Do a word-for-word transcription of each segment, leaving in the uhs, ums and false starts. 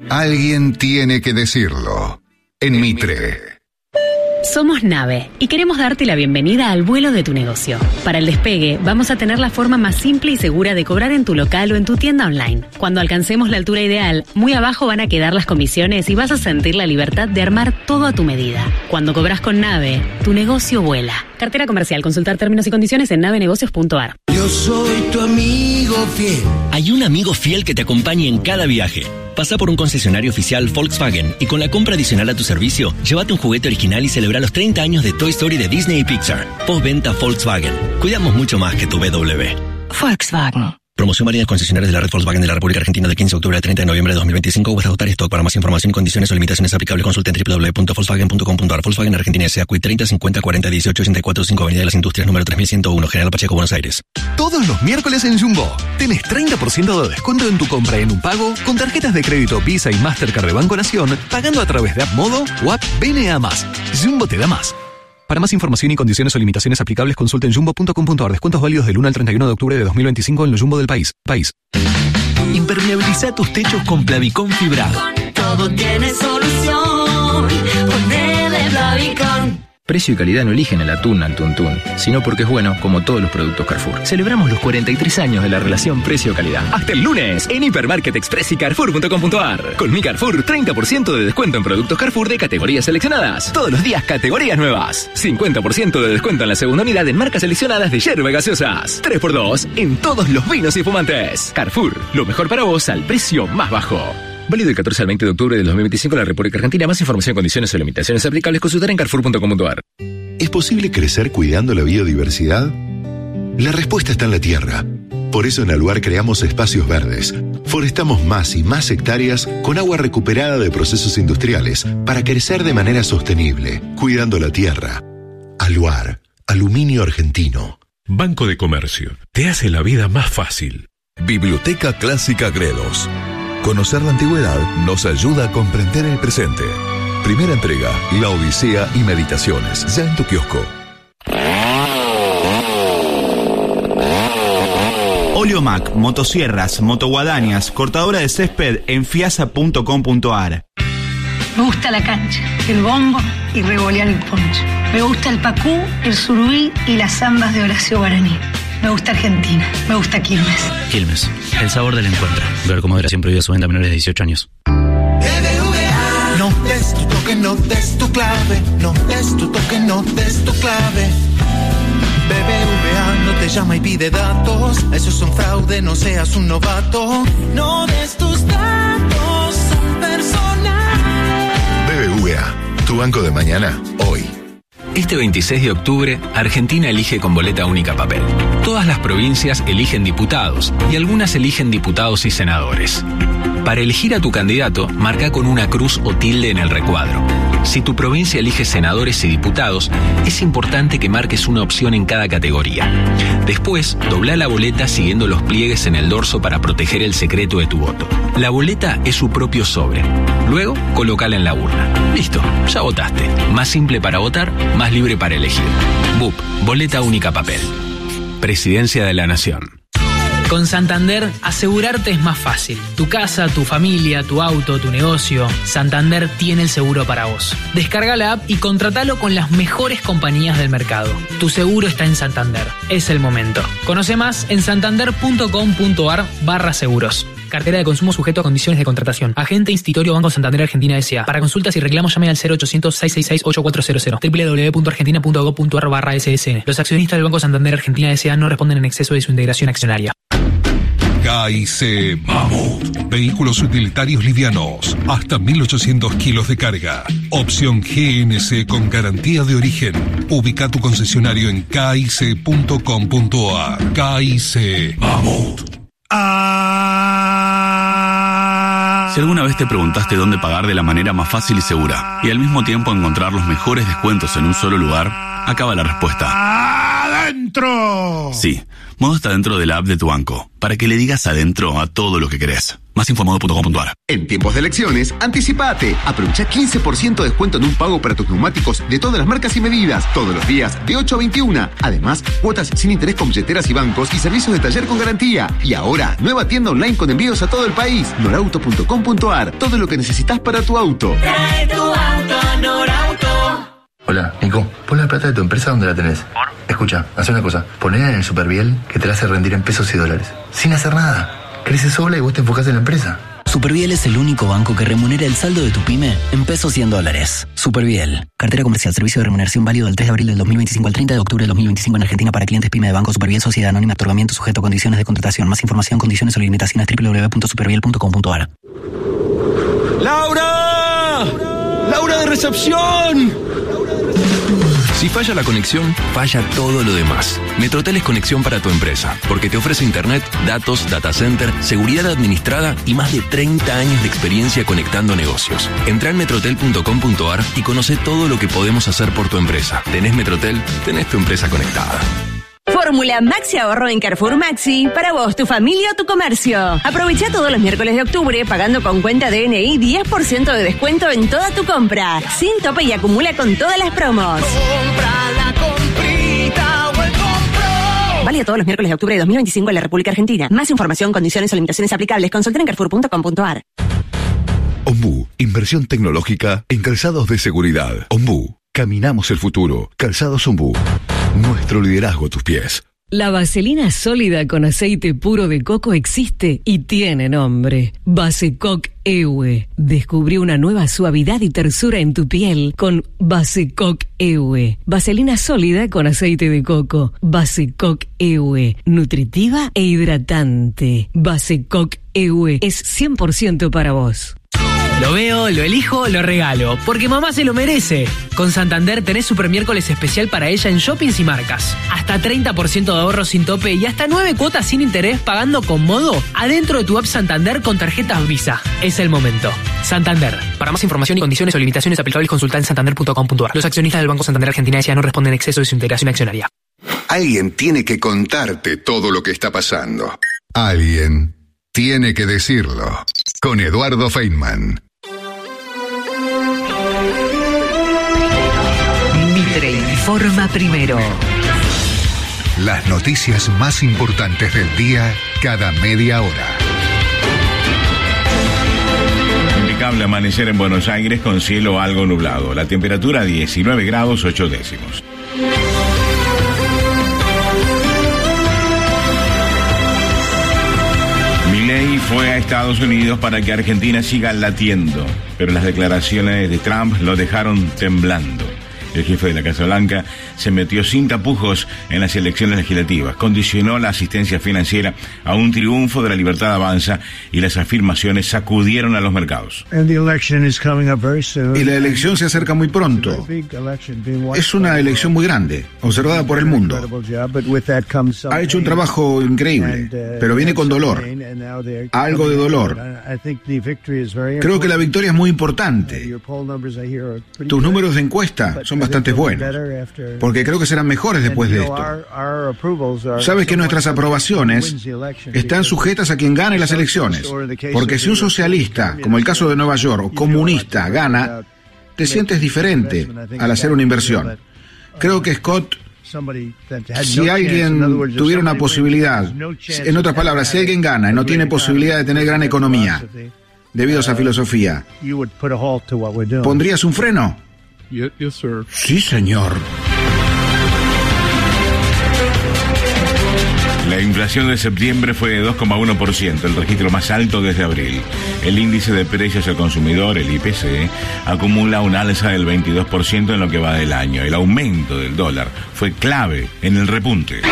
Alguien tiene que decirlo. En Mitre. Somos Nave y queremos darte la bienvenida al vuelo de tu negocio. Para el despegue, vamos a tener la forma más simple y segura de cobrar en tu local o en tu tienda online. Cuando alcancemos la altura ideal, muy abajo van a quedar las comisiones y vas a sentir la libertad de armar todo a tu medida. Cuando cobras con Nave, tu negocio vuela. Cartera comercial. Consultar términos y condiciones en nave negocios punto a r. Yo soy tu amigo fiel. Hay un amigo fiel que te acompaña en cada viaje. Pasa por un concesionario oficial Volkswagen y con la compra adicional a tu servicio, llévate un juguete original y celebra los treinta años de Toy Story de Disney y Pixar. Postventa Volkswagen. Cuidamos mucho más que tu B W. Volkswagen. Promoción válida en concesionarios de la red Volkswagen de la República Argentina del quince de octubre al treinta de noviembre de dos mil veinticinco. Vuestra agotar stock. Para más información y condiciones o limitaciones aplicables, consulta en doble u doble u doble u punto volkswagen punto com punto a r. Volkswagen Argentina S A Q treinta cincuenta cuarenta dieciocho ochenta y cuatro cinco Avenida de las Industrias número tres mil ciento uno, General Pacheco, Buenos Aires. Todos los miércoles en Jumbo tenés treinta por ciento de descuento en tu compra en un pago con tarjetas de crédito Visa y Mastercard de Banco Nación, pagando a través de App Modo o App B N A más. Jumbo te da más. Para más información y condiciones o limitaciones aplicables, consulta en jumbo punto com punto a r. Descuentos válidos del uno al treinta y uno de octubre de dos mil veinticinco en los Jumbo del país. País. Impermeabiliza tus techos con Plavicón fibrado. Todo tiene solución. Ponele Plavicón. Precio y calidad no eligen el atún al tuntún, sino porque es bueno, como todos los productos Carrefour. Celebramos los cuarenta y tres años de la relación precio-calidad. Hasta el lunes, en Hipermarket Express y Carrefour punto com punto a r. Con mi Carrefour, treinta por ciento de descuento en productos Carrefour de categorías seleccionadas. Todos los días, categorías nuevas. cincuenta por ciento de descuento en la segunda unidad en marcas seleccionadas de yerba gaseosas. tres por dos en todos los vinos y fumantes. Carrefour, lo mejor para vos al precio más bajo. Válido del catorce al veinte de octubre de dos mil veinticinco en la República Argentina. Más información, condiciones o limitaciones aplicables, consultar en carrefour punto com punto a r. ¿Es posible crecer cuidando la biodiversidad? La respuesta está en la tierra. Por eso en Aluar creamos espacios verdes. Forestamos más y más hectáreas con agua recuperada de procesos industriales para crecer de manera sostenible, cuidando la tierra. Aluar, aluminio argentino. Banco de Comercio, te hace la vida más fácil. Biblioteca Clásica Gredos. Conocer la antigüedad nos ayuda a comprender el presente. Primera entrega, La Odisea y Meditaciones, ya en tu kiosco. Oleomac, motosierras, motoguadañas, cortadora de césped en fiasa punto com punto a r. Me gusta la cancha, el bombo y revolear el poncho. Me gusta el pacú, el surubí y las zambas de Horacio Guaraní. Me gusta Argentina, me gusta Quilmes. Quilmes, el sabor del encuentro. Ver cómo moderación prohibida su venta a menores de dieciocho años. No des tu toque, no des tu clave. No des tu toque, no des tu clave. B B V A no te llama y pide datos. Eso es un fraude, no seas un novato. No des tus datos, son personales. B B V A, tu banco de mañana, hoy. Este veintiséis de octubre, Argentina elige con boleta única papel. Todas las provincias eligen diputados y algunas eligen diputados y senadores. Para elegir a tu candidato, marca con una cruz o tilde en el recuadro. Si tu provincia elige senadores y diputados, es importante que marques una opción en cada categoría. Después, dobla la boleta siguiendo los pliegues en el dorso para proteger el secreto de tu voto. La boleta es su propio sobre. Luego, colócala en la urna. Listo, ya votaste. Más simple para votar, más libre para elegir. B U P, boleta única papel. Presidencia de la Nación. Con Santander, asegurarte es más fácil. Tu casa, tu familia, tu auto, tu negocio. Santander tiene el seguro para vos. Descarga la app y contratalo con las mejores compañías del mercado. Tu seguro está en Santander. Es el momento. Conoce más en santander punto com punto a r barra seguros. Cartera de consumo sujeto a condiciones de contratación. Agente Institutorio Banco Santander Argentina S A. Para consultas y reclamos llame al cero ochocientos, seiscientos sesenta y seis, ochenta y cuatro cero cero. doble u doble u doble u punto argentina punto gob punto a r barra S S N. Los accionistas del Banco Santander Argentina S A no responden en exceso de su integración accionaria. K I C Mamut. Vehículos utilitarios livianos. Hasta mil ochocientos kilos de carga. Opción G N C con garantía de origen. Ubica tu concesionario en k i c punto com punto a r. K I C Mamut. Si alguna vez te preguntaste dónde pagar de la manera más fácil y segura y al mismo tiempo encontrar los mejores descuentos en un solo lugar, acaba la respuesta. ¡Adentro! Sí, Modo está dentro de la app de tu banco, para que le digas adentro a todo lo que querés. Más info en modo punto com punto a r. En tiempos de elecciones, anticipate. Aprovecha quince por ciento de descuento en un pago para tus neumáticos de todas las marcas y medidas, todos los días de ocho a veintiuna. Además, cuotas sin interés con billeteras y bancos y servicios de taller con garantía. Y ahora, nueva tienda online con envíos a todo el país. norauto punto com punto a r. Todo lo que necesitas para tu auto. Trae tu auto a Norauto. Hola, Nico, pon la plata de tu empresa donde la tenés. ¿Por? Escucha, haz una cosa, ponela en el Superviel que te la hace rendir en pesos y dólares. Sin hacer nada. Crece sola y vos te enfocás en la empresa. Superviel es el único banco que remunera el saldo de tu pyme en pesos y en dólares. Superviel. Cartera comercial. Servicio de remuneración válido del tres de abril del dos mil veinticinco al treinta de octubre del dos mil veinticinco en Argentina para clientes pyme de Banco Superviel Sociedad Anónima. Otorgamiento sujeto a condiciones de contratación. Más información, condiciones o limitaciones doble u doble u doble u punto superviel punto com punto a r. ¡Laura! ¡Laura de recepción! Si falla la conexión, falla todo lo demás. Metrotel es conexión para tu empresa, porque te ofrece internet, datos, data center, seguridad administrada y más de treinta años de experiencia conectando negocios. Entrá en metrotel punto com punto a r y conoce todo lo que podemos hacer por tu empresa. ¿Tenés Metrotel? Tenés tu empresa conectada. Fórmula Maxi Ahorro en Carrefour Maxi, para vos, tu familia o tu comercio. Aprovecha todos los miércoles de octubre pagando con cuenta D N I diez por ciento de descuento en toda tu compra, sin tope y acumula con todas las promos. Compra la comprita o el compro. Válido todos los miércoles de octubre de dos mil veinticinco en la República Argentina. Más información, condiciones o limitaciones aplicables, consulta en carrefour punto com punto a r. Ombú, inversión tecnológica en calzados de seguridad. Ombú, caminamos el futuro. Calzados Ombú. Nuestro liderazgo a tus pies. La vaselina sólida con aceite puro de coco existe y tiene nombre. Basecoc E U E. Descubrí una nueva suavidad y tersura en tu piel con Basecoc E U E. Vaselina sólida con aceite de coco. Basecoc E U E. Nutritiva e hidratante. Basecoc E U E es cien por ciento para vos. Lo veo, lo elijo, lo regalo, porque mamá se lo merece. Con Santander tenés Super Miércoles especial para ella en shoppings y marcas. Hasta treinta por ciento de ahorro sin tope y hasta nueve cuotas sin interés pagando con Modo adentro de tu app Santander con tarjetas Visa. Es el momento. Santander. Para más información y condiciones o limitaciones aplicables, consulta en santander punto com punto a r. Los accionistas del Banco Santander Argentina S A no responden en exceso de su integración accionaria. Alguien tiene que contarte todo lo que está pasando. Alguien tiene que decirlo. Con Eduardo Feynman. Mitre informa primero. Las noticias más importantes del día cada media hora. Impecable amanecer en Buenos Aires con cielo algo nublado. La temperatura diecinueve grados ocho décimos. Milei fue a Estados Unidos para que Argentina siga latiendo, pero las declaraciones de Trump lo dejaron temblando. El jefe de la Casa Blanca se metió sin tapujos en las elecciones legislativas, condicionó la asistencia financiera a un triunfo de la libertad avanza y las afirmaciones sacudieron a los mercados. Y la elección se acerca muy pronto. Es una elección muy grande, observada por el mundo. Ha hecho un trabajo increíble, pero viene con dolor. Algo de dolor. Creo que la victoria es muy importante. Tus números de encuesta son bastante buenos, porque creo que serán mejores después de esto. Sabes que nuestras aprobaciones están sujetas a quien gane las elecciones, porque si un socialista, como el caso de Nueva York, o comunista, gana, te sientes diferente al hacer una inversión. Creo que Scott, si alguien tuviera una posibilidad, en otras palabras, si alguien gana y no tiene posibilidad de tener gran economía, debido a esa filosofía, ¿pondrías un freno? Sí, señor. La inflación de septiembre fue de dos coma uno por ciento, el registro más alto desde abril. El índice de precios al consumidor, el I P C, acumula un alza del veintidós por ciento en lo que va del año. El aumento del dólar fue clave en el repunte.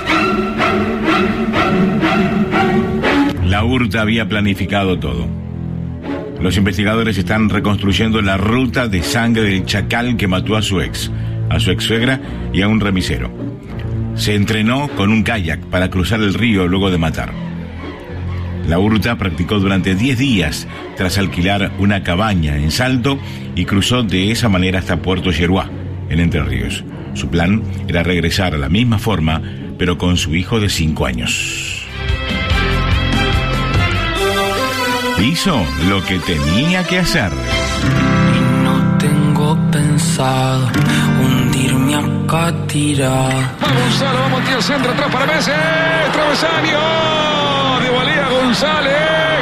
La U R T había planificado todo. Los investigadores están reconstruyendo la ruta de sangre del chacal que mató a su ex, a su ex suegra y a un remisero. Se entrenó con un kayak para cruzar el río luego de matar. La U R T A practicó durante diez días tras alquilar una cabaña en Salto y cruzó de esa manera hasta Puerto Yeruá, en Entre Ríos. Su plan era regresar a la misma forma, pero con su hijo de cinco años. Hizo lo que tenía que hacer. Y no tengo pensado hundirme acá tirado. Va Gonzalo, vamos tío, centro atrás para Messi. Travesaño de Valía González.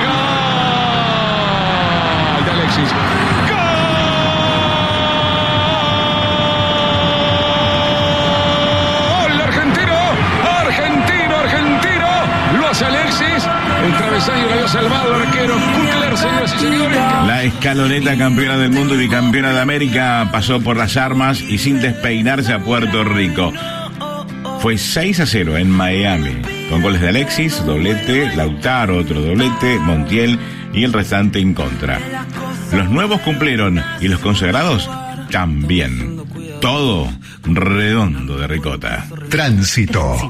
Gol de Alexis. Alexis, el travesaño que había salvado al arquero Kukler, señoras y señores. La escaloneta campeona del mundo y bicampeona de América pasó por las armas y sin despeinarse a Puerto Rico. Fue seis a cero en Miami, con goles de Alexis, doblete, Lautaro, otro doblete, Montiel y el restante en contra. Los nuevos cumplieron y los consagrados también. Todo redondo de ricota. Tránsito.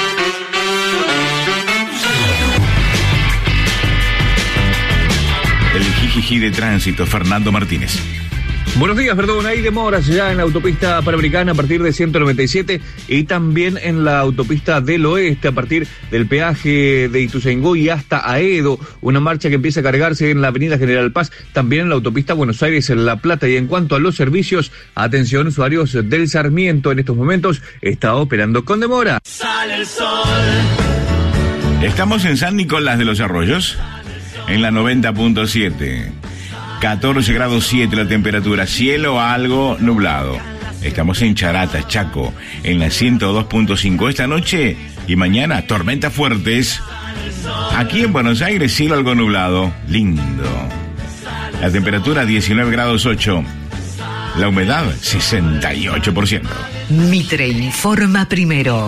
El jijiji de tránsito, Fernando Martínez. Buenos días, perdón, hay demoras ya en la autopista Panamericana a partir de ciento noventa y siete y también en la autopista del Oeste a partir del peaje de Ituzaingó y hasta Aedo, una marcha que empieza a cargarse en la avenida General Paz, también en la autopista Buenos Aires en La Plata. Y en cuanto a los servicios, atención usuarios del Sarmiento, en estos momentos está operando con demora. Sale el sol. Estamos en San Nicolás de los Arroyos, en la noventa punto siete. catorce grados siete la temperatura, cielo algo nublado. Estamos en Charata, Chaco, en la ciento dos punto cinco. Esta noche y mañana, tormentas fuertes. Aquí en Buenos Aires, cielo algo nublado, lindo. La temperatura diecinueve grados ocho. La humedad sesenta y ocho por ciento. Mitre informa primero.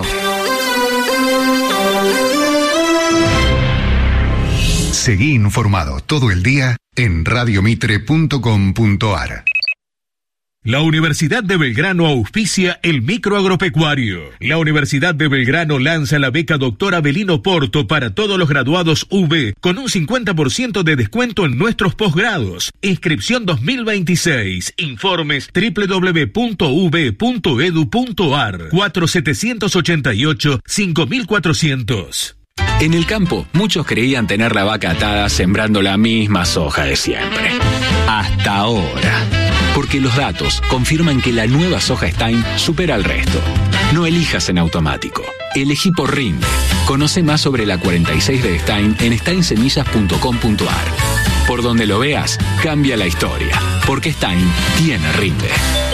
Seguí informado todo el día en radio mitre punto com punto a r. La Universidad de Belgrano auspicia el microagropecuario. La Universidad de Belgrano lanza la beca Doctor Avelino Porto para todos los graduados U B con un cincuenta por ciento de descuento en nuestros posgrados. Inscripción dos mil veintiséis. Informes doble u doble u doble u punto u b punto e d u punto a r. cuatro siete ocho ocho cinco cuatrocientos. En el campo, muchos creían tener la vaca atada sembrando la misma soja de siempre. Hasta ahora. Porque los datos confirman que la nueva soja Stein supera al resto. No elijas en automático. Elegí por rinde. Conoce más sobre la cuarenta y seis de Stein en stein semillas punto com punto a r. Por donde lo veas, cambia la historia. Porque Stein tiene rinde.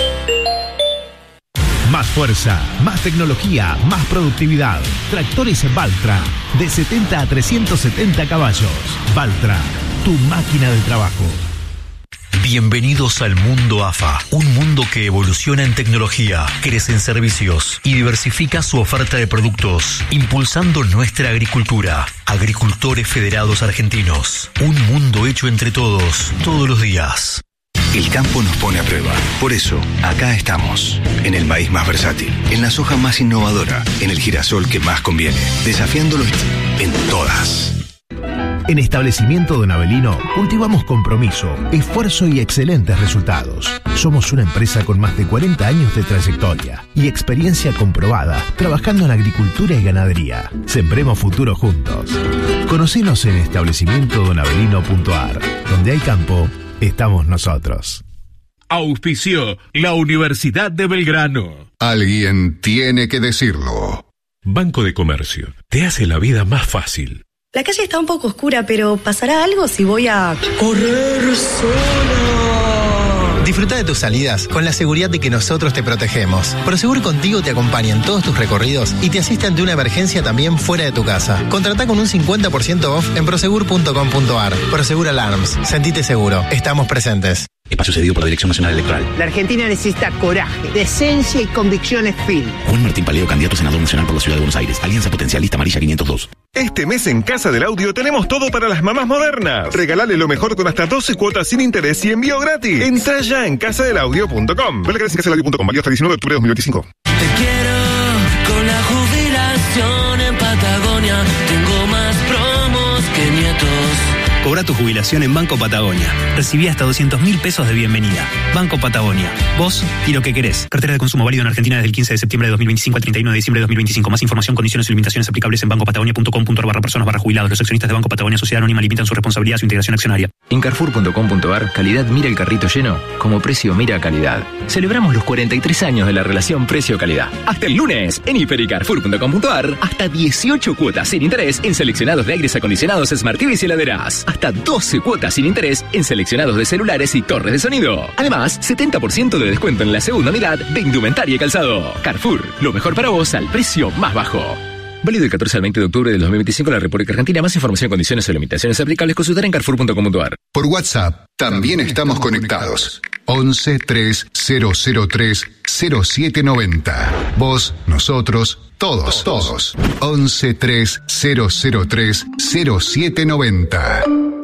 Más fuerza, más tecnología, más productividad. Tractores Valtra, de setenta a trescientos setenta caballos. Valtra, tu máquina de trabajo. Bienvenidos al mundo A F A, un mundo que evoluciona en tecnología, crece en servicios y diversifica su oferta de productos, impulsando nuestra agricultura. Agricultores Federados Argentinos, un mundo hecho entre todos, todos los días. El campo nos pone a prueba. Por eso, acá estamos. En el maíz más versátil, en la soja más innovadora, en el girasol que más conviene, desafiándolos en todas. En Establecimiento Don Avelino cultivamos compromiso, esfuerzo y excelentes resultados. Somos una empresa con más de cuarenta años de trayectoria y experiencia comprobada trabajando en agricultura y ganadería. Sembremos futuro juntos. Conocenos en establecimiento don avelino punto a r. Donde hay campo, estamos nosotros. Auspició la Universidad de Belgrano. Alguien tiene que decirlo. Banco de Comercio. Te hace la vida más fácil. La calle está un poco oscura, pero ¿pasará algo si voy a correr sola? Disfruta de tus salidas con la seguridad de que nosotros te protegemos. Prosegur Contigo te acompaña en todos tus recorridos y te asiste ante una emergencia también fuera de tu casa. Contratá con un cincuenta por ciento off en prosegur punto com punto a r. Prosegur Alarms. Sentite seguro. Estamos presentes. Espacio cedido por la Dirección Nacional Electoral. La Argentina necesita coraje, decencia y convicciones firmes. Juan Martín Paleo, candidato a senador nacional por la Ciudad de Buenos Aires. Alianza Potencialista Amarilla quinientos dos. Este mes en Casa del Audio tenemos todo para las mamás modernas. Regalale lo mejor con hasta doce cuotas sin interés y envío gratis. Entrá ya en casa del audio punto com. Ve la gracia en casa del audio punto com. Válido hasta el diecinueve de octubre de dos mil veinticinco. Te quiero con la jubilación en Patagonia. Tengo más promos que nietos. Cobra tu jubilación en Banco Patagonia. Recibí hasta doscientos mil pesos de bienvenida. Banco Patagonia. Vos y lo que querés. Cartera de consumo válido en Argentina desde el quince de septiembre de dos mil veinticinco al treinta y uno de diciembre de dos mil veinticinco. Más información, condiciones y limitaciones aplicables en bancopatagonia.com.ar barra personas barra jubilados. Los accionistas de Banco Patagonia Sociedad Anónima limitan su responsabilidad a su integración accionaria. En carrefour punto com punto ar, calidad mira el carrito lleno, como precio mira calidad. Celebramos los cuarenta y tres años de la relación precio-calidad. Hasta el lunes, en hiper y carrefour punto com punto ar, hasta dieciocho cuotas sin interés en seleccionados de aires acondicionados, Smart T Vs y heladeras. Hasta doce cuotas sin interés en seleccionados de celulares y torres de sonido. Además, setenta por ciento de descuento en la segunda unidad de indumentaria y calzado. Carrefour, lo mejor para vos al precio más bajo. Válido del catorce al veinte de octubre del dos mil veinticinco en la República Argentina. Más información, condiciones y limitaciones aplicables, consultar en carrefour punto com punto ar. Por WhatsApp también estamos conectados. once tres cero cero tres cero siete noventa. Vos, nosotros, todos, todos. once tres cero cero tres cero siete noventa.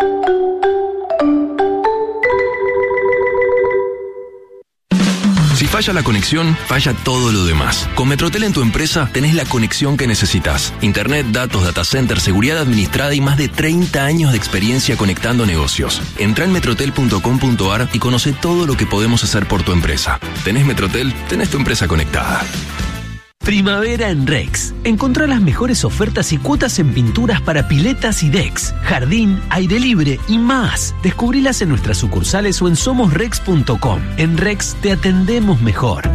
Si falla la conexión, falla todo lo demás. Con Metrotel en tu empresa tenés la conexión que necesitas. Internet, datos, data center, seguridad administrada y más de treinta años de experiencia conectando negocios. Entrá en metrotel punto com punto ar y conoce todo lo que podemos hacer por tu empresa. ¿Tenés Metrotel? Tenés tu empresa conectada. Primavera en Rex. Encontrá las mejores ofertas y cuotas en pinturas para piletas y decks, jardín, aire libre y más. Descubrilas en nuestras sucursales o en somos rex punto com. En Rex te atendemos mejor.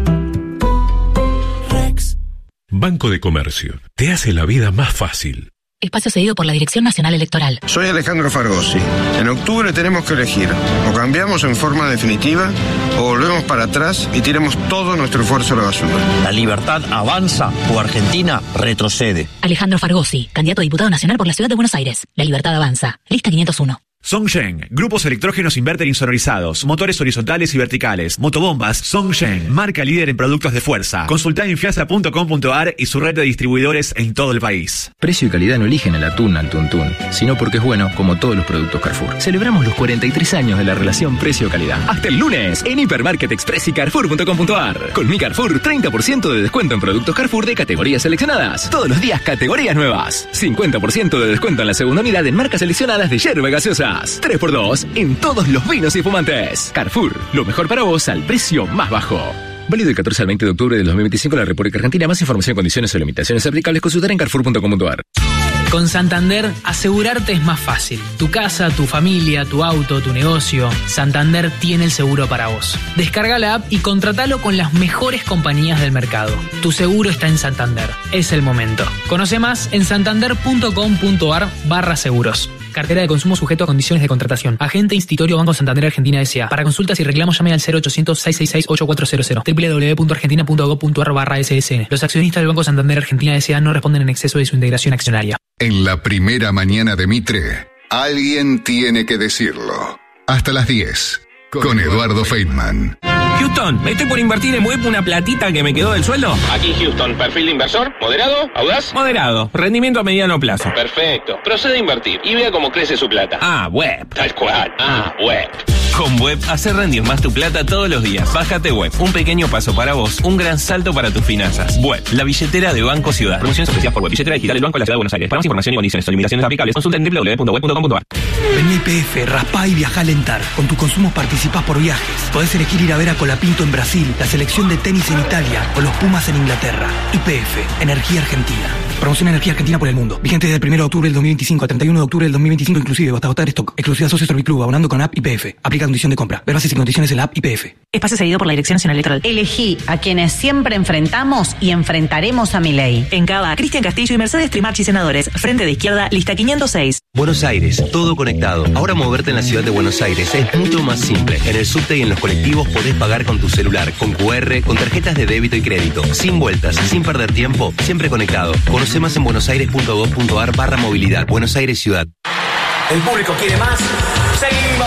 Rex. Banco de Comercio. Te hace la vida más fácil. Espacio cedido por la Dirección Nacional Electoral. Soy Alejandro Fargosi. En octubre tenemos que elegir. O cambiamos en forma definitiva, o volvemos para atrás y tiramos todo nuestro esfuerzo a la basura. La libertad avanza o Argentina retrocede. Alejandro Fargosi, candidato a diputado nacional por la Ciudad de Buenos Aires. La libertad avanza. Lista quinientos uno. Songsheng, grupos electrógenos inverter insonorizados, motores horizontales y verticales, motobombas. Songsheng, marca líder en productos de fuerza. Consultá en fiasa punto com punto ar y su red de distribuidores en todo el país. Precio y calidad no eligen el atún al tuntún, sino porque es bueno como todos los productos Carrefour. Celebramos los cuarenta y tres años de la relación precio-calidad. Hasta el lunes, en Hipermarket Express y carrefour punto com punto ar. Con mi Carrefour, treinta por ciento de descuento en productos Carrefour de categorías seleccionadas. Todos los días categorías nuevas. cincuenta por ciento de descuento en la segunda unidad en marcas seleccionadas de yerba gaseosa. tres por dos en todos los vinos y fumantes. Carrefour, lo mejor para vos al precio más bajo. Válido del catorce al veinte de octubre del dos mil veinticinco en la República Argentina. Más información, condiciones y limitaciones aplicables, consultar en carrefour punto com punto ar. Con Santander, asegurarte es más fácil. Tu casa, tu familia, tu auto, tu negocio. Santander tiene el seguro para vos. Descarga la app y contratalo con las mejores compañías del mercado. Tu seguro está en Santander. Es el momento. Conoce más en santander punto com punto ar barra seguros. Cartera de consumo sujeto a condiciones de contratación. Agente Institutorio Banco Santander Argentina S A. Para consultas y reclamos llame al cero ochocientos, seiscientos sesenta y seis, ochenta y cuatro cero cero. doble u doble u doble u punto argentina punto gob punto ar barra ese ese ene. Los accionistas del Banco Santander Argentina S A no responden en exceso de su integración accionaria. En la primera mañana de Mitre, alguien tiene que decirlo. Hasta las diez, con Eduardo Feynman. Houston, estoy por invertir en web una platita que me quedó del sueldo. Aquí Houston, perfil de inversor, moderado, audaz. Moderado, rendimiento a mediano plazo. Perfecto, procede a invertir y vea cómo crece su plata. Ah, web. Tal cual, ah, web. Con Web, hacer rendir más tu plata todos los días. Bájate Web, un pequeño paso para vos, un gran salto para tus finanzas. Web, la billetera de Banco Ciudad. Promociones especiales por Web, billetera digital del Banco de la Ciudad de Buenos Aires. Para más información y condiciones o limitaciones aplicables, consulta en doble u doble u doble u punto web punto com punto ar. Vení I P F, raspá y viajá a Lentar. Con tus consumos participás por viajes. Podés elegir ir a ver a Colapinto en Brasil, la selección de tenis en Italia o los Pumas en Inglaterra. I P F, Energía Argentina. Promoción Energía Argentina por el mundo. Vigente desde el primero de octubre del dos mil veinticinco al treinta y uno de octubre del dos mil veinticinco inclusive, hasta agotar stock. Exclusiva Socio Serviclub, abonando con app I P F. Aplica condición de compra. Ver bases y condiciones en la app I P F. Espacio cedido por la Dirección Nacional Electoral. Elegí a quienes siempre enfrentamos y enfrentaremos a Milei. En Cava, Cristian Castillo y Mercedes Trimarchi senadores. Frente de izquierda, lista quinientos seis. Buenos Aires, todo conectado. Ahora moverte en la ciudad de Buenos Aires es mucho más simple. En el subte y en los colectivos podés pagar con tu celular, con cu erre, con tarjetas de débito y crédito. Sin vueltas, sin perder tiempo, siempre conectado. Conoce más en buenosaires punto gob punto ar barra movilidad. Buenos Aires Ciudad. ¿El público quiere más? ¡Seguimos!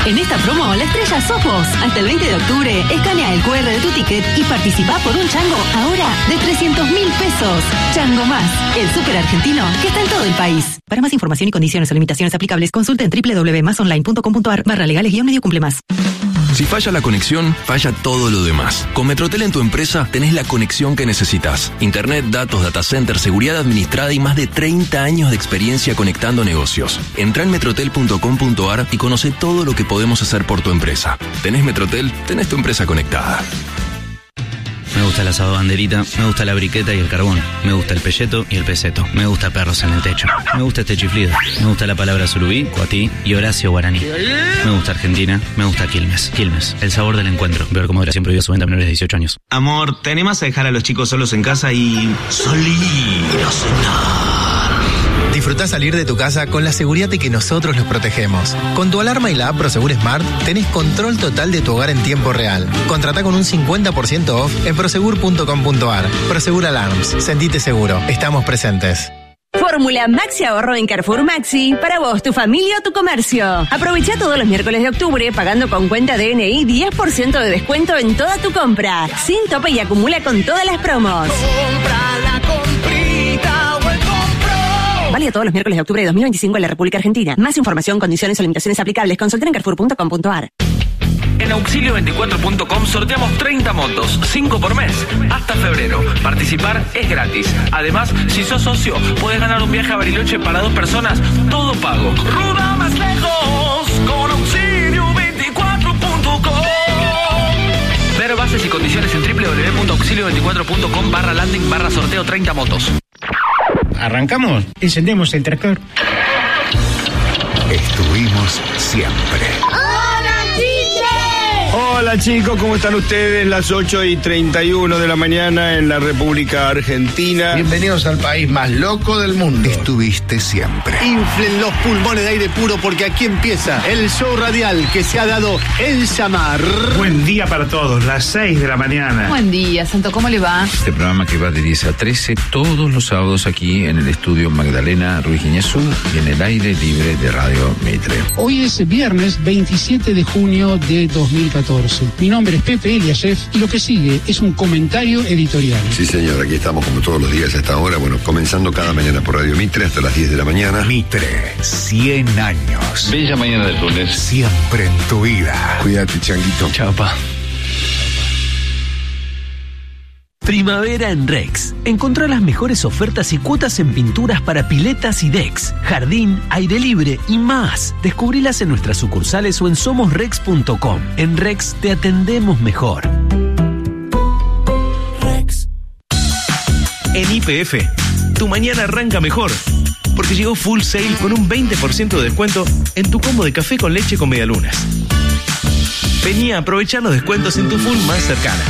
En esta promo, la estrella sos vos. Hasta el veinte de octubre, escanea el cu erre de tu ticket y participá por un chango ahora de trescientos mil pesos. Chango Más, el súper argentino que está en todo el país. Para más información y condiciones o limitaciones aplicables, consulta en doble u doble u doble u punto más online punto com punto a r barra legales guión medio cumple más. Si falla la conexión, falla todo lo demás. Con Metrotel en tu empresa tenés la conexión que necesitas. Internet, datos, data center, seguridad administrada y más de treinta años de experiencia conectando negocios. Entrá en metrotel punto com punto a r y conoce todo lo que podemos hacer por tu empresa. ¿Tenés Metrotel? Tenés tu empresa conectada. Me gusta el asado banderita, me gusta la briqueta y el carbón, me gusta el pelleto y el peseto, me gusta perros en el techo, me gusta este chiflido, me gusta la palabra surubí, cuatí y Horacio Guaraní. Me gusta Argentina, me gusta Quilmes. Quilmes, el sabor del encuentro. Ver cómo moderación prohibida su venta a menores de dieciocho años. Amor, ¿te animás a dejar a los chicos solos en casa y salir a cenar? Disfrutá salir de tu casa con la seguridad de que nosotros los protegemos. Con tu alarma y la app Prosegur Smart tenés control total de tu hogar en tiempo real. Contratá con un cincuenta por ciento off en prosegur punto com punto a r. Prosegur Alarms. Sentite seguro. Estamos presentes. Fórmula Maxi Ahorro en Carrefour Maxi. Para vos, tu familia o tu comercio. Aprovecha todos los miércoles de octubre pagando con cuenta D N I diez por ciento de descuento en toda tu compra. Sin tope y acumula con todas las promos. Compra la comprita o el compro. Válido todos los miércoles de octubre de dos mil veinticinco en la República Argentina. Más información, condiciones o limitaciones aplicables, consulta en carrefour punto com punto a r. En auxilio veinticuatro punto com sorteamos treinta motos, cinco por mes, hasta febrero. Participar es gratis. Además, si sos socio, podés ganar un viaje a Bariloche para dos personas, todo pago. Ruda más lejos con auxilio veinticuatro punto com. Ver bases y condiciones en doble u doble u doble u punto auxilio veinticuatro punto com barra landing barra sorteo treinta motos. ¿Arrancamos? Encendemos el tractor. Estuvimos siempre. Hola chicos, ¿cómo están ustedes? Las ocho y treinta y uno de la mañana en la República Argentina. Bienvenidos al país más loco del mundo. Estuviste siempre. Inflen los pulmones de aire puro porque aquí empieza el show radial que se ha dado en llamar. Buen día para todos, las seis de la mañana. Buen día, Santo, ¿cómo le va? Este programa que va de diez a trece todos los sábados aquí en el estudio Magdalena Ruiz Guiñazú y en el aire libre de Radio Mitre. Hoy es viernes veintisiete de junio de dos mil catorce. Mi nombre es Pepe Eliashev y lo que sigue es un comentario editorial. Sí, señor, aquí estamos como todos los días a esta hora, bueno, comenzando cada mañana por Radio Mitre hasta las diez de la mañana. Mitre, cien años. Bella mañana del lunes. Siempre en tu vida. Cuídate, changuito. Chao, pa. Primavera en Rex. Encontrá las mejores ofertas y cuotas en pinturas para piletas y decks, jardín, aire libre y más. Descubrilas en nuestras sucursales o en somos rex punto com. En Rex te atendemos mejor. Rex. En Y P F, tu mañana arranca mejor. Porque llegó Full Sale con un veinte por ciento de descuento en tu combo de café con leche con medialunas. Vení a aprovechar los descuentos en tu Full más cercana.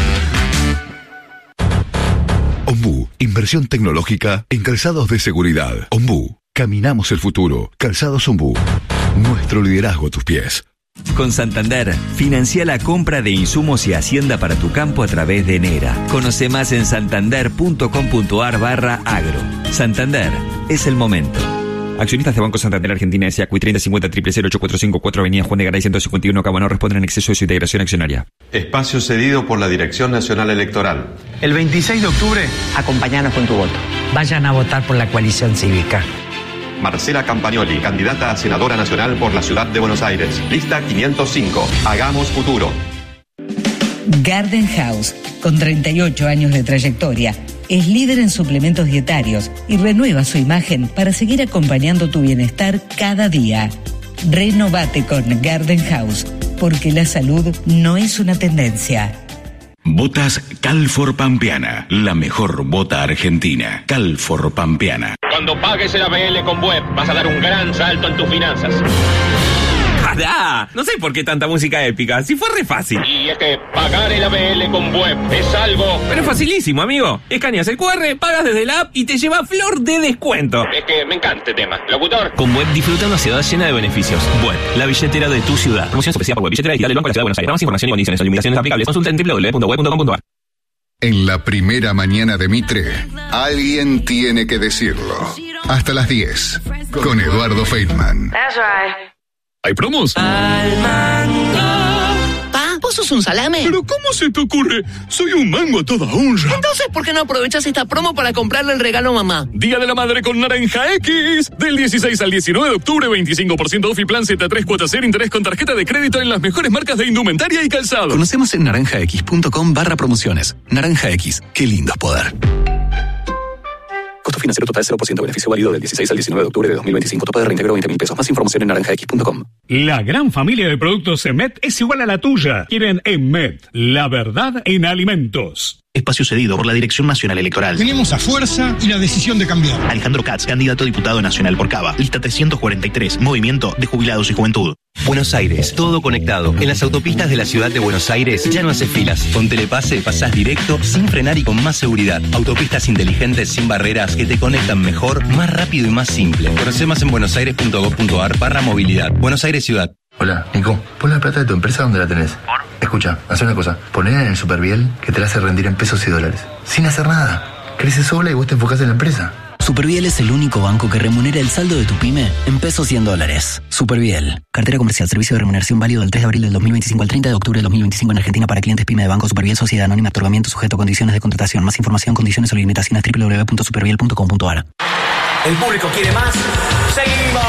Ombú, inversión tecnológica en calzados de seguridad. Ombú, caminamos el futuro. Calzados Ombú, nuestro liderazgo a tus pies. Con Santander, financia la compra de insumos y hacienda para tu campo a través de Enera. Conoce más en santander punto com punto a r barra agro. Santander, es el momento. Accionistas de Banco Santander Argentina S A C U I treinta cincuenta cero cero ocho cuatro cinco cuatro Avenida Juan de Garay ciento cincuenta y uno Cabo no responden en exceso de su integración accionaria. Espacio cedido por la Dirección Nacional Electoral. El veintiséis de octubre, acompáñanos con tu voto. Vayan a votar por la coalición cívica. Marcela Campagnoli, candidata a senadora nacional por la Ciudad de Buenos Aires. Lista quinientos cinco. Hagamos futuro. Garden House, con treinta y ocho años de trayectoria, es líder en suplementos dietarios y renueva su imagen para seguir acompañando tu bienestar cada día. Renovate con Garden House, porque la salud no es una tendencia. Botas Calfor Pampeana, la mejor bota argentina. Calfor Pampeana. Cuando pagues el A B L con Web, vas a dar un gran salto en tus finanzas. ¡Pará! No sé por qué tanta música épica, si fue re fácil. Y es que pagar el A B L con Web es algo... Pero es facilísimo, amigo. Escaneas el cu erre, pagas desde la app y te lleva flor de descuento. Es que me encanta este tema. Locutor. Con Web disfruta una ciudad llena de beneficios. Web, la billetera de tu ciudad. Promoción especial por Web, billetera digital del Banco de la Ciudad de Buenos Aires. Para más información y condiciones o limitaciones aplicables, consulta en doble u doble u doble u punto web punto com punto a r. En la primera mañana de Mitre, alguien tiene que decirlo. Hasta las diez, con Eduardo Feynman. That's right. ¿Hay promos? Al ¿Vos sos un salame? ¿Pero cómo se te ocurre? Soy un mango a toda honra. Entonces, ¿por qué no aprovechas esta promo para comprarle el regalo a mamá? Día de la Madre con Naranja X. Del dieciséis al diecinueve de octubre, veinticinco por ciento off y plan Z tres cuotas cero interés con tarjeta de crédito en las mejores marcas de indumentaria y calzado. Conocemos en naranjax.com barra promociones. Naranja X. Qué lindo es poder. Costo financiero total cero por ciento. Beneficio válido del dieciséis al diecinueve de octubre de dos mil veinticinco. Tope de reintegro veinte mil pesos. Más información en naranjax punto com. La gran familia de productos Emet es igual a la tuya. Quieren Emet, la verdad en alimentos. Espacio cedido por la Dirección Nacional Electoral. Tenemos a fuerza y la decisión de cambiar. Alejandro Katz, candidato a diputado nacional por Cava. Lista trescientos cuarenta y tres, Movimiento de Jubilados y Juventud. Buenos Aires, todo conectado. En las autopistas de la ciudad de Buenos Aires ya no haces filas. Con Telepase pasás directo, sin frenar y con más seguridad. Autopistas inteligentes sin barreras que te conectan mejor, más rápido y más simple. Conoce más en buenosaires.gov.ar barra movilidad. Buenos Aires Ciudad. Hola, Nico, pon la plata de tu empresa donde la tenés. ¿Por? Escucha, haz una cosa, ponela en el Superviel que te la hace rendir en pesos y dólares. Sin hacer nada. Crece sola y vos te enfocás en la empresa. Superviel es el único banco que remunera el saldo de tu pyme en pesos y en dólares. Superviel. Cartera comercial. Servicio de remuneración válido del tres de abril del dos mil veinticinco al treinta de octubre del dos mil veinticinco en Argentina para clientes pyme de Banco Superviel Sociedad Anónima. Otorgamiento sujeto a condiciones de contratación. Más información, condiciones o limitaciones doble u doble u doble u punto superviel punto com punto a r. El público quiere más. ¡Seguimos!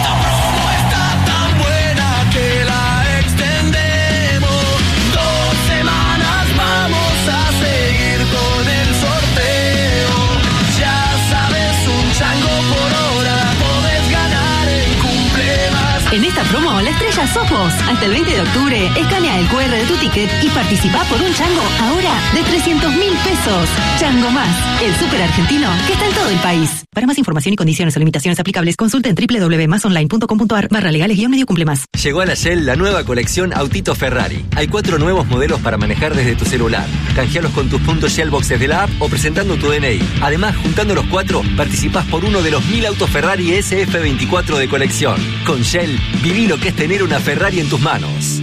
En esta promo, la estrella sos vos. Hasta el veinte de octubre, escanea el cu erre de tu ticket y participá por un chango ahora de trescientos mil pesos. Chango Más, el súper argentino que está en todo el país. Para más información y condiciones o limitaciones aplicables, consulta en doble u doble u doble u punto más online punto com punto a r barra legales guión medio cumple más. Llegó a la Shell la nueva colección Autito Ferrari. Hay cuatro nuevos modelos para manejar desde tu celular. Canjealos con tus puntos Shellbox desde la app o presentando tu D N I. Además, juntando los cuatro, participás por uno de los mil autos Ferrari ese efe veinticuatro de colección. Con Shell, viví lo que es tener una Ferrari en tus manos.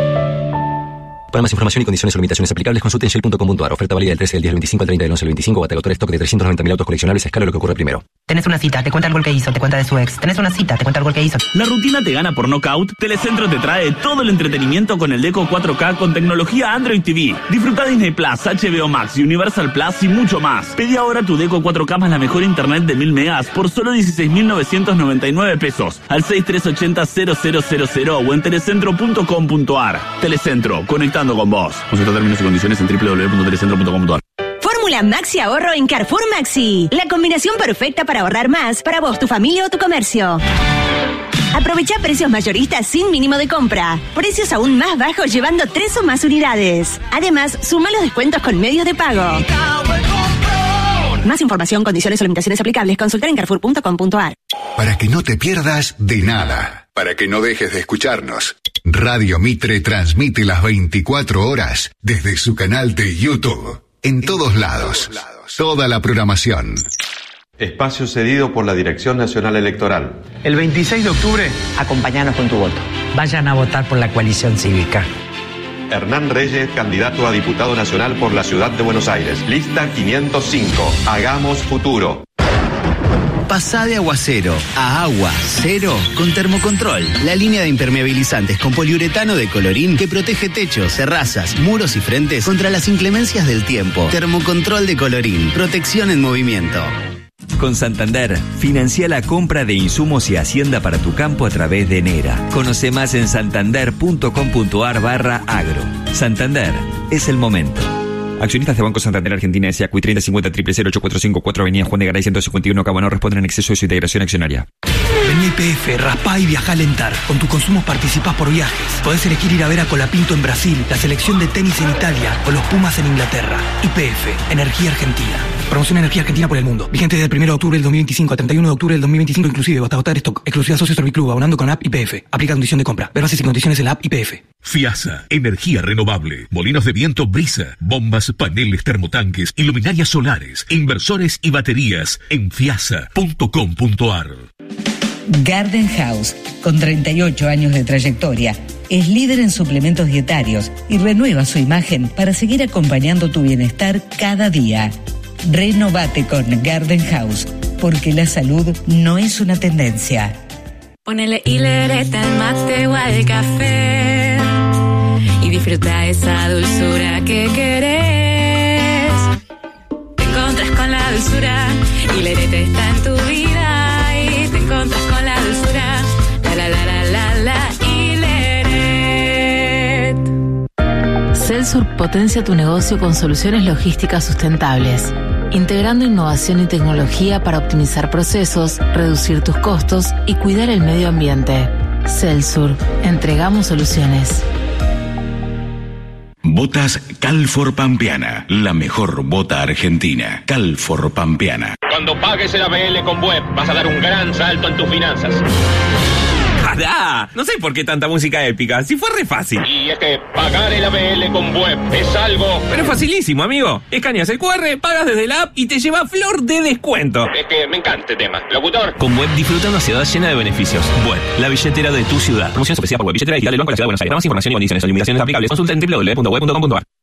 Para más información y condiciones o limitaciones aplicables, consulte en shell punto com punto a r. Oferta válida del trece del diez al veinticinco al treinta del once al veinticinco. Batagotor stock de trescientos noventa mil autos coleccionables a escala lo que ocurre primero. Tenés una cita, te cuenta el gol que hizo, te cuenta de su ex. Tenés una cita, te cuenta el gol que hizo. ¿La rutina te gana por nocaut? Telecentro te trae todo el entretenimiento con el Deco cuatro K con tecnología Android T V. Disfruta Disney Plus, H B O Max, Universal Plus y mucho más. Pedí ahora tu Deco cuatro K más la mejor internet de mil megas por solo dieciséis mil novecientos noventa y nueve pesos al seis tres ocho cero cero cero cero cero o en telecentro punto com punto a r. Telecentro, conectando con vos. Consulta términos y condiciones en doble u doble u doble u punto telecentro punto com punto a r. Fórmula Maxi Ahorro en Carrefour Maxi. La combinación perfecta para ahorrar más para vos, tu familia o tu comercio. Aprovecha precios mayoristas sin mínimo de compra. Precios aún más bajos llevando tres o más unidades. Además, suma los descuentos con medios de pago. Más información, condiciones o limitaciones aplicables, consultar en carrefour punto com punto a r. Para que no te pierdas de nada. Para que no dejes de escucharnos. Radio Mitre transmite las veinticuatro horas desde su canal de YouTube. En todos lados. Toda la programación. Espacio cedido por la Dirección Nacional Electoral. El veintiséis de octubre, acompáñanos con tu voto. Vayan a votar por la coalición cívica. Hernán Reyes, candidato a diputado nacional por la ciudad de Buenos Aires. Lista quinientos cinco. Hagamos futuro. Pasá de aguacero a agua cero con Termocontrol, la línea de impermeabilizantes con poliuretano de Colorín que protege techos, terrazas, muros y frentes contra las inclemencias del tiempo. Termocontrol de Colorín, protección en movimiento. Con Santander, financia la compra de insumos y hacienda para tu campo a través de Nera. Conoce más en santander punto com punto a r barra agro. Santander, es el momento. Accionistas de Banco Santander Argentina S A C U I treinta cincuenta cero cero ocho cuatro cinco cuatro Avenida Juan de Garay ciento cincuenta y uno Cabo no responden en exceso de su integración accionaria. Vení a I P F, raspá y viajá a Lentar. Con tus consumos participás por viajes. Podés elegir ir a ver a Colapinto en Brasil, la selección de tenis en Italia o los Pumas en Inglaterra. I P F, Energía Argentina. Promoción Energía Argentina por el mundo. Vigente desde el primero de octubre del dos mil veinticinco a treinta y uno de octubre del dos mil veinticinco inclusive. Hasta agotar stock. Exclusiva Socio Serviclub, abonando con app I P F. Aplica condición de compra. Ver bases y condiciones en la app I P F. FIASA, energía renovable, molinos de viento Brisa, bombas, paneles, termotanques, iluminarias solares, inversores y baterías en fiasa punto com punto a r. Garden House, con treinta y ocho años de trayectoria, es líder en suplementos dietarios y renueva su imagen para seguir acompañando tu bienestar cada día. Renovate con Garden House, porque la salud no es una tendencia. Ponele hilereta al mate o al café y Disfruta esa dulzura que querés. Te encontrás con la dulzura y Lerete está en tu vida. Y te encontrás con la dulzura, la la la la la la y Leret. Celsur potencia tu negocio con soluciones logísticas sustentables, integrando innovación y tecnología para optimizar procesos, reducir tus costos y cuidar el medio ambiente. Celsur, entregamos soluciones. Botas Calfor Pampeana, la mejor bota argentina. Calfor Pampeana. Cuando pagues el A B L con Web, vas a dar un gran salto en tus finanzas. ¡Jadá! No sé por qué tanta música épica, si fue re fácil. Y es que pagar el A B L con Web es algo... Pero es facilísimo, amigo. Escaneas el cu erre, pagas desde la app y te lleva flor de descuento. Es que me encanta este tema. Locutor. Con Web disfruta una ciudad llena de beneficios. Web, la billetera de tu ciudad. Promoción especial por Web, billetera digital del Banco de la Ciudad de Buenos Aires. Para más información y condiciones o limitaciones aplicables, consulta en doble u doble u doble u punto web punto com punto a r.